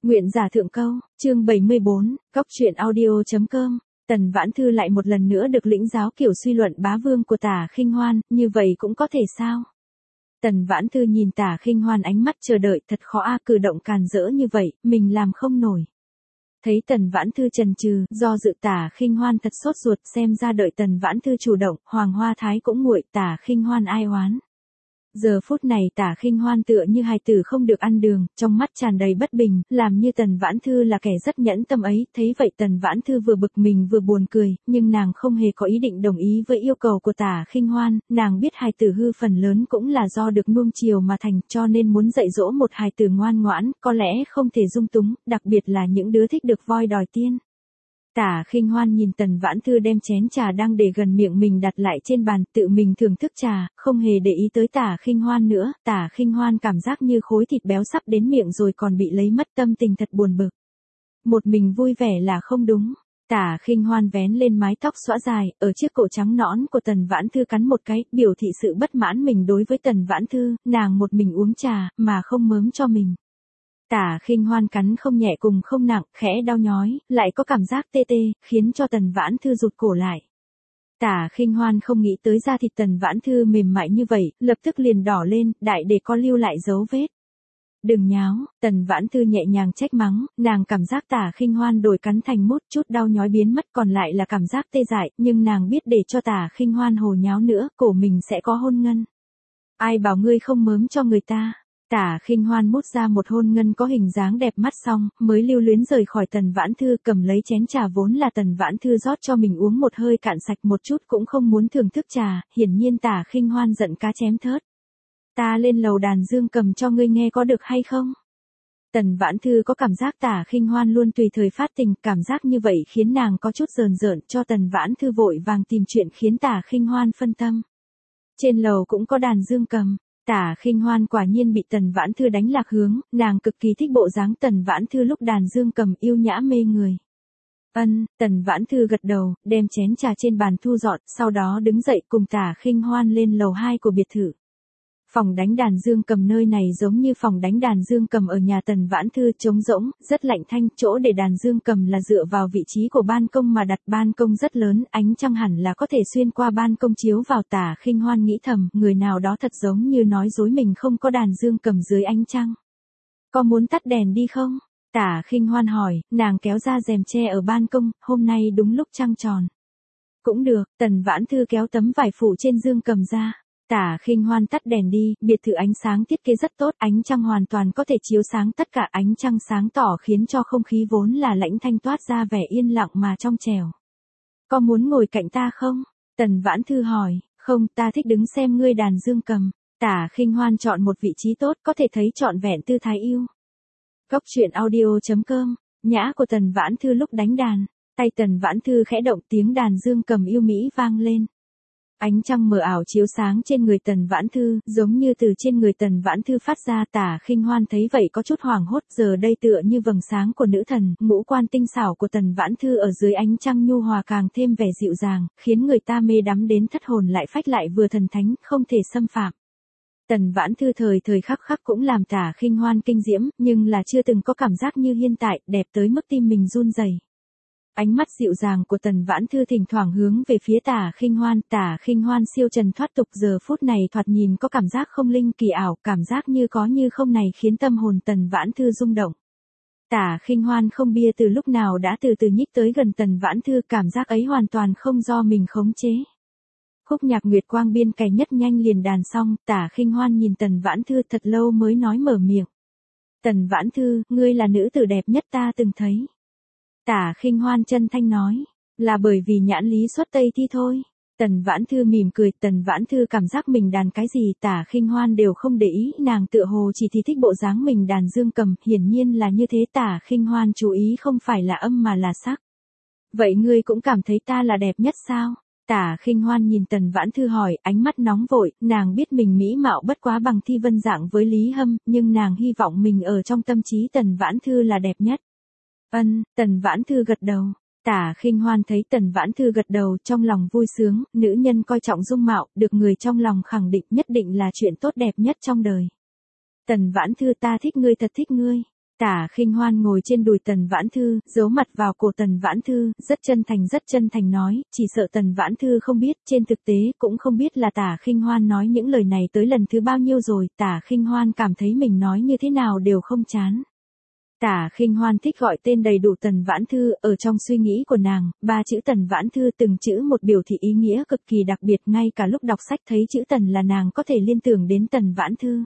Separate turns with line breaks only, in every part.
Nguyện giả thượng câu, chương 74, Cóc truyện audio.com. Tần Vãn Thư lại một lần nữa được lĩnh giáo kiểu suy luận bá vương của Tả Khinh Hoan, như vậy cũng có thể sao? Tần Vãn Thư nhìn Tả Khinh Hoan ánh mắt chờ đợi, thật khó a, cử động càn rỡ như vậy, mình làm không nổi. Thấy Tần Vãn Thư chần chừ, do dự, Tả Khinh Hoan thật sốt ruột, xem ra đợi Tần Vãn Thư chủ động, Hoàng Hoa Thái cũng nguội, Tả Khinh Hoan ai oán. Giờ phút này Tả Khinh Hoan tựa như hài tử không được ăn đường, trong mắt tràn đầy bất bình, làm như Tần Vãn Thư là kẻ rất nhẫn tâm ấy, thấy vậy Tần Vãn Thư vừa bực mình vừa buồn cười, nhưng nàng không hề có ý định đồng ý với yêu cầu của Tả Khinh Hoan, nàng biết hài tử hư phần lớn cũng là do được nuông chiều mà thành, cho nên muốn dạy dỗ một hài tử ngoan ngoãn, có lẽ không thể dung túng, đặc biệt là những đứa thích được voi đòi tiên. Tả Khinh Hoan nhìn Tần Vãn Thư đem chén trà đang để gần miệng mình đặt lại trên bàn, tự mình thưởng thức trà, không hề để ý tới Tả Khinh Hoan nữa. Tả Khinh Hoan cảm giác như khối thịt béo sắp đến miệng rồi còn bị lấy mất, tâm tình thật buồn bực. Một mình vui vẻ là không đúng. Tả Khinh Hoan vén lên mái tóc xõa dài, ở chiếc cổ trắng nõn của Tần Vãn Thư cắn một cái, biểu thị sự bất mãn mình đối với Tần Vãn Thư, nàng một mình uống trà, mà không mớm cho mình. Tả Khinh Hoan cắn không nhẹ cùng không nặng, khẽ đau nhói, lại có cảm giác tê tê, khiến cho Tần Vãn Thư rụt cổ lại. Tả Khinh Hoan không nghĩ tới da thịt Tần Vãn Thư mềm mại như vậy, lập tức liền đỏ lên, đại để có lưu lại dấu vết. Đừng nháo, Tần Vãn Thư nhẹ nhàng trách mắng, nàng cảm giác Tả Khinh Hoan đổi cắn thành mút, chút đau nhói biến mất, còn lại là cảm giác tê dại, nhưng nàng biết để cho Tả Khinh Hoan hồ nháo nữa, cổ mình sẽ có hôn ngân. Ai bảo ngươi không mớm cho người ta? Tả Khinh Hoan mút ra một hôn ngân có hình dáng đẹp mắt xong, mới lưu luyến rời khỏi Tần Vãn Thư, cầm lấy chén trà vốn là Tần Vãn Thư rót cho mình uống một hơi cạn sạch, một chút cũng không muốn thưởng thức trà, hiển nhiên Tả Khinh Hoan giận cá chém thớt. Ta lên lầu đàn dương cầm cho ngươi nghe có được hay không? Tần Vãn Thư có cảm giác Tả Khinh Hoan luôn tùy thời phát tình, cảm giác như vậy khiến nàng có chút rờn rợn, cho Tần Vãn Thư vội vàng tìm chuyện khiến Tả Khinh Hoan phân tâm. Trên lầu cũng có đàn dương cầm. Tả Khinh Hoan quả nhiên bị Tần Vãn Thư đánh lạc hướng, nàng cực kỳ thích bộ dáng Tần Vãn Thư lúc đàn dương cầm, yêu nhã mê người. Tần Vãn Thư gật đầu, đem chén trà trên bàn thu dọn, sau đó đứng dậy cùng Tả Khinh Hoan lên lầu 2 của biệt thự. Phòng đánh đàn dương cầm nơi này giống như phòng đánh đàn dương cầm ở nhà Tần Vãn Thư, trống rỗng, rất lạnh thanh, chỗ để đàn dương cầm là dựa vào vị trí của ban công mà đặt, ban công rất lớn, ánh trăng hẳn là có thể xuyên qua ban công chiếu vào. Tả Khinh Hoan nghĩ thầm, người nào đó thật giống như nói dối mình không có đàn dương cầm dưới ánh trăng. Có muốn tắt đèn đi không? Tả Khinh Hoan hỏi, nàng kéo ra rèm tre ở ban công, hôm nay đúng lúc trăng tròn. Cũng được, Tần Vãn Thư kéo tấm vải phủ trên dương cầm ra. Tả Khinh Hoan tắt đèn đi, biệt thự ánh sáng thiết kế rất tốt, ánh trăng hoàn toàn có thể chiếu sáng tất cả, ánh trăng sáng tỏ khiến cho không khí vốn là lãnh thanh toát ra vẻ yên lặng mà trong trẻo. Có muốn ngồi cạnh ta không? Tần Vãn Thư hỏi, không, ta thích đứng xem ngươi đàn dương cầm. Tả Khinh Hoan chọn một vị trí tốt, có thể thấy trọn vẹn tư thái yêu. Cóc truyện audio.com, nhã của Tần Vãn Thư lúc đánh đàn, tay Tần Vãn Thư khẽ động, tiếng đàn dương cầm yêu mỹ vang lên. Ánh trăng mờ ảo chiếu sáng trên người Tần Vãn Thư, giống như từ trên người Tần Vãn Thư phát ra. Tả Khinh Hoan thấy vậy có chút hoảng hốt, giờ đây tựa như vầng sáng của nữ thần, ngũ quan tinh xảo của Tần Vãn Thư ở dưới ánh trăng nhu hòa càng thêm vẻ dịu dàng, khiến người ta mê đắm đến thất hồn lại phách, lại vừa thần thánh, không thể xâm phạm. Tần Vãn Thư thời thời khắc khắc cũng làm Tả Khinh Hoan kinh diễm, nhưng là chưa từng có cảm giác như hiện tại, đẹp tới mức tim mình run rẩy. Ánh mắt dịu dàng của Tần Vãn Thư thỉnh thoảng hướng về phía Tả Khinh Hoan, Tả Khinh Hoan siêu trần thoát tục, giờ phút này thoạt nhìn có cảm giác không linh kỳ ảo, cảm giác như có như không này khiến tâm hồn Tần Vãn Thư rung động. Tả Khinh Hoan không bia từ lúc nào đã từ từ nhích tới gần Tần Vãn Thư, cảm giác ấy hoàn toàn không do mình khống chế. Khúc nhạc Nguyệt Quang biên cày nhất nhanh liền đàn xong, Tả Khinh Hoan nhìn Tần Vãn Thư thật lâu mới nói mở miệng. Tần Vãn Thư, ngươi là nữ tử đẹp nhất ta từng thấy. Tả Khinh Hoan chân thanh nói, là bởi vì nhãn lý xuất Tây thi thôi. Tần Vãn Thư mỉm cười, Tần Vãn Thư cảm giác mình đàn cái gì Tả Khinh Hoan đều không để ý, nàng tựa hồ chỉ thì thích bộ dáng mình đàn dương cầm, hiển nhiên là như thế. Tả Khinh Hoan chú ý không phải là âm mà là sắc. Vậy ngươi cũng cảm thấy ta là đẹp nhất sao? Tả Khinh Hoan nhìn Tần Vãn Thư hỏi, ánh mắt nóng vội, nàng biết mình mỹ mạo bất quá bằng Thi Vân dạng với Lý Hâm, nhưng nàng hy vọng mình ở trong tâm trí Tần Vãn Thư là đẹp nhất. Tần Vãn Thư gật đầu. Tả Khinh Hoan thấy Tần Vãn Thư gật đầu, trong lòng vui sướng, nữ nhân coi trọng dung mạo, được người trong lòng khẳng định nhất định là chuyện tốt đẹp nhất trong đời. Tần Vãn Thư, ta thích ngươi, thật thích ngươi. Tả Khinh Hoan ngồi trên đùi Tần Vãn Thư, giấu mặt vào cổ Tần Vãn Thư, rất chân thành nói, chỉ sợ Tần Vãn Thư không biết, trên thực tế cũng không biết là Tả Khinh Hoan nói những lời này tới lần thứ bao nhiêu rồi, Tả Khinh Hoan cảm thấy mình nói như thế nào đều không chán. Tả Khinh Hoan thích gọi tên đầy đủ Tần Vãn Thư, ở trong suy nghĩ của nàng, 3 chữ Tần Vãn Thư từng chữ một biểu thị ý nghĩa cực kỳ đặc biệt, ngay cả lúc đọc sách thấy chữ Tần là nàng có thể liên tưởng đến Tần Vãn Thư.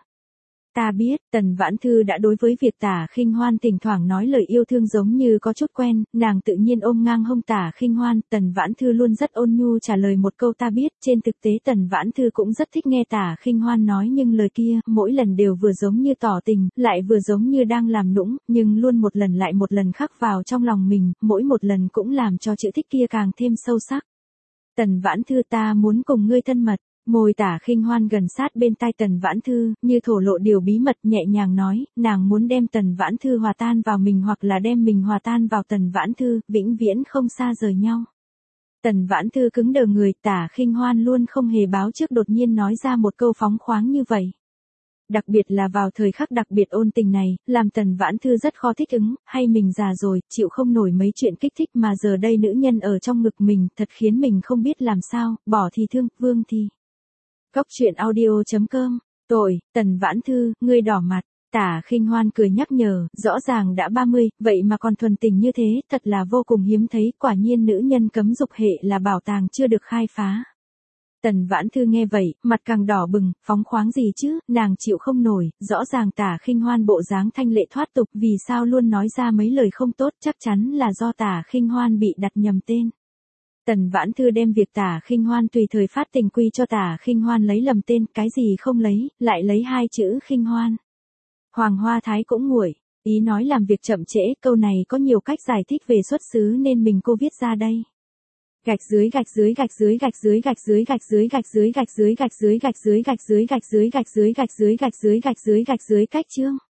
Ta biết, Tần Vãn Thư đã đối với việc Tả Khinh Hoan thỉnh thoảng nói lời yêu thương giống như có chút quen, nàng tự nhiên ôm ngang hông Tả Khinh Hoan, Tần Vãn Thư luôn rất ôn nhu trả lời một câu ta biết, trên thực tế Tần Vãn Thư cũng rất thích nghe Tả Khinh Hoan nói nhưng lời kia, mỗi lần đều vừa giống như tỏ tình, lại vừa giống như đang làm nũng, nhưng luôn một lần lại một lần khắc vào trong lòng mình, mỗi một lần cũng làm cho chữ thích kia càng thêm sâu sắc. Tần Vãn Thư ta muốn cùng ngươi thân mật. Môi Tả Khinh Hoan gần sát bên tai Tần Vãn Thư, như thổ lộ điều bí mật nhẹ nhàng nói, nàng muốn đem Tần Vãn Thư hòa tan vào mình hoặc là đem mình hòa tan vào Tần Vãn Thư, vĩnh viễn không xa rời nhau. Tần Vãn Thư cứng đờ người, Tả Khinh Hoan luôn không hề báo trước đột nhiên nói ra một câu phóng khoáng như vậy. Đặc biệt là vào thời khắc đặc biệt ôn tình này, làm Tần Vãn Thư rất khó thích ứng, hay mình già rồi, chịu không nổi mấy chuyện kích thích mà giờ đây nữ nhân ở trong ngực mình, thật khiến mình không biết làm sao, bỏ thì thương, vương thì. Góc truyện audio.com, tội, Tần Vãn Thư, ngươi đỏ mặt, Tả Khinh Hoan cười nhắc nhở, rõ ràng đã 30, vậy mà còn thuần tình như thế, thật là vô cùng hiếm thấy, quả nhiên nữ nhân cấm dục hệ là bảo tàng chưa được khai phá. Tần Vãn Thư nghe vậy, mặt càng đỏ bừng, phóng khoáng gì chứ, nàng chịu không nổi, rõ ràng Tả Khinh Hoan bộ dáng thanh lệ thoát tục, vì sao luôn nói ra mấy lời không tốt, chắc chắn là do Tả Khinh Hoan bị đặt nhầm tên. Tần Vãn Thư đem việc Tả Khinh Hoan tùy thời phát tình quy cho Tả Khinh Hoan lấy lầm tên, cái gì không lấy, lại lấy 2 chữ Khinh Hoan. Hoàng Hoa Thái cũng nguội, ý nói làm việc chậm trễ, câu này có nhiều cách giải thích về xuất xứ nên mình cô viết ra đây. Gạch dưới gạch dưới gạch dưới gạch dưới gạch dưới gạch dưới gạch dưới gạch dưới gạch dưới gạch dưới gạch dưới gạch dưới gạch dưới gạch dưới gạch dưới gạch dưới gạch dưới cách chương.